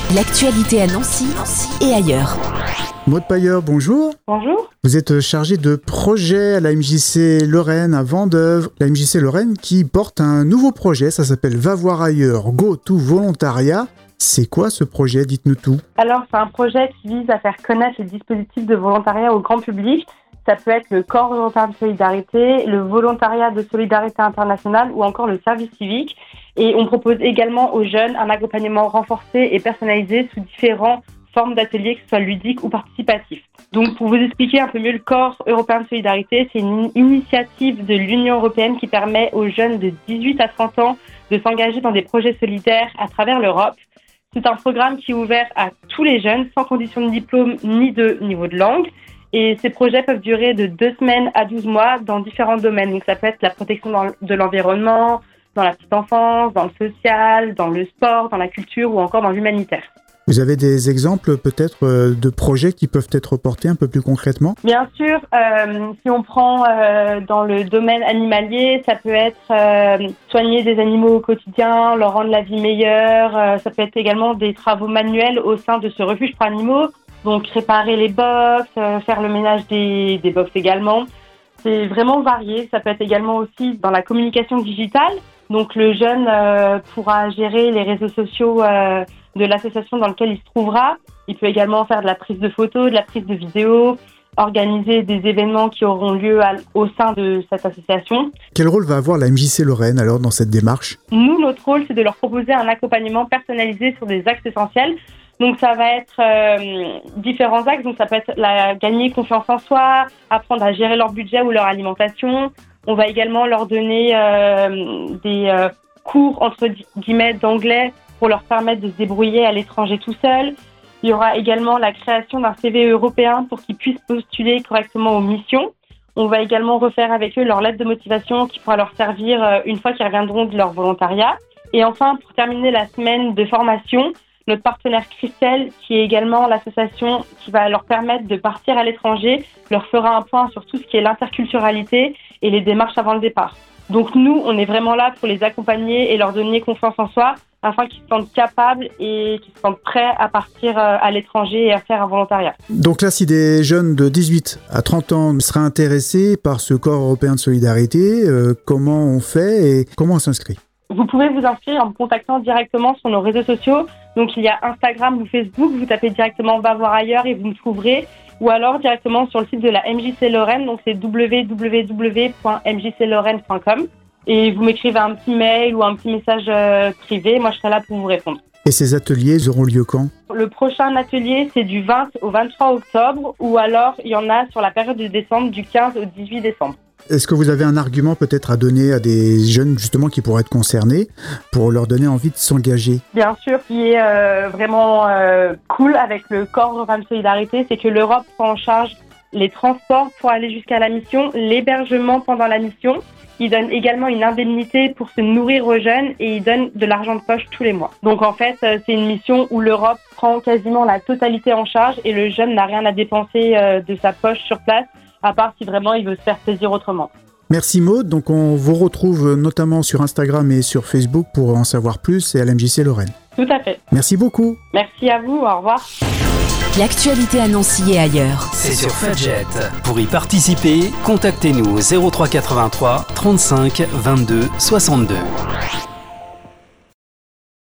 L'actualité à Nancy et ailleurs. Maude Pailleur, bonjour. Bonjour. Vous êtes chargée de projet à la MJC Lorraine à Vendeuvre. La MJC Lorraine qui porte un nouveau projet, ça s'appelle Va voir ailleurs, Go to Volontariat. C'est quoi ce projet? Dites-nous tout. Alors, c'est un projet qui vise à faire connaître les dispositifs de volontariat au grand public. Ça peut être le corps européen de solidarité, le volontariat de solidarité internationale ou encore le service civique. Et on propose également aux jeunes un accompagnement renforcé et personnalisé sous différentes formes d'ateliers, que ce soit ludiques ou participatifs. Donc, pour vous expliquer un peu mieux, le corps européen de solidarité, c'est une initiative de l'Union européenne qui permet aux jeunes de 18 à 30 ans de s'engager dans des projets solidaires à travers l'Europe. C'est un programme qui est ouvert à tous les jeunes, sans condition de diplôme ni de niveau de langue. Et ces projets peuvent durer de 2 semaines à 12 mois dans différents domaines. Donc, ça peut être la protection de l'environnement, dans la petite enfance, dans le social, dans le sport, dans la culture ou encore dans l'humanitaire. Vous avez des exemples peut-être de projets qui peuvent être portés un peu plus concrètement? Bien sûr, si on prend dans le domaine animalier, ça peut être soigner des animaux au quotidien, leur rendre la vie meilleure. Ça peut être également des travaux manuels au sein de ce refuge pour animaux. Donc réparer les box, faire le ménage des box également. C'est vraiment varié. Ça peut être également aussi dans la communication digitale. Donc le jeune pourra gérer les réseaux sociaux de l'association dans laquelle il se trouvera. Il peut également faire de la prise de photos, de la prise de vidéos, organiser des événements qui auront lieu au sein de cette association. Quel rôle va avoir la MJC Lorraine alors dans cette démarche? Nous, notre rôle, c'est de leur proposer un accompagnement personnalisé sur des axes essentiels. Donc ça va être différents axes. Donc ça peut être gagner confiance en soi, apprendre à gérer leur budget ou leur alimentation. On va également leur donner des cours entre guillemets d'anglais pour leur permettre de se débrouiller à l'étranger tout seul. Il y aura également la création d'un CV européen pour qu'ils puissent postuler correctement aux missions. On va également refaire avec eux leur lettre de motivation qui pourra leur servir une fois qu'ils reviendront de leur volontariat. Et enfin, pour terminer la semaine de formation, notre partenaire Christelle, qui est également l'association qui va leur permettre de partir à l'étranger, leur fera un point sur tout ce qui est l'interculturalité et les démarches avant le départ. Donc nous, on est vraiment là pour les accompagner et leur donner confiance en soi afin qu'ils se sentent capables et qu'ils se sentent prêts à partir à l'étranger et à faire un volontariat. Donc là, si des jeunes de 18 à 30 ans seraient intéressés par ce corps européen de solidarité, comment on fait et comment on s'inscrit? Vous pouvez vous inscrire en me contactant directement sur nos réseaux sociaux. Donc il y a Instagram ou Facebook, vous tapez directement Va voir ailleurs et vous me trouverez. Ou alors directement sur le site de la MJC Lorraine, donc c'est www.mjclorraine.com. Et vous m'écrivez un petit mail ou un petit message privé, moi je serai là pour vous répondre. Et ces ateliers auront lieu quand? Le prochain atelier, c'est du 20 au 23 octobre, ou alors il y en a sur la période de décembre, du 15 au 18 décembre. Est-ce que vous avez un argument peut-être à donner à des jeunes justement qui pourraient être concernés pour leur donner envie de s'engager? Bien sûr, ce qui est vraiment cool avec le corps européen de solidarité, c'est que l'Europe prend en charge les transports pour aller jusqu'à la mission, l'hébergement pendant la mission. Il donne également une indemnité pour se nourrir aux jeunes et il donne de l'argent de poche tous les mois. Donc en fait, c'est une mission où l'Europe prend quasiment la totalité en charge et le jeune n'a rien à dépenser de sa poche sur place, à part si vraiment il veut se faire plaisir autrement. Merci Maude, donc on vous retrouve notamment sur Instagram et sur Facebook pour en savoir plus et à la MJC Lorraine. Tout à fait. Merci beaucoup. Merci à vous, au revoir. L'actualité à Nancy et ailleurs. C'est sur Fudget. Pour y participer, contactez-nous au 03 83 35 22 62.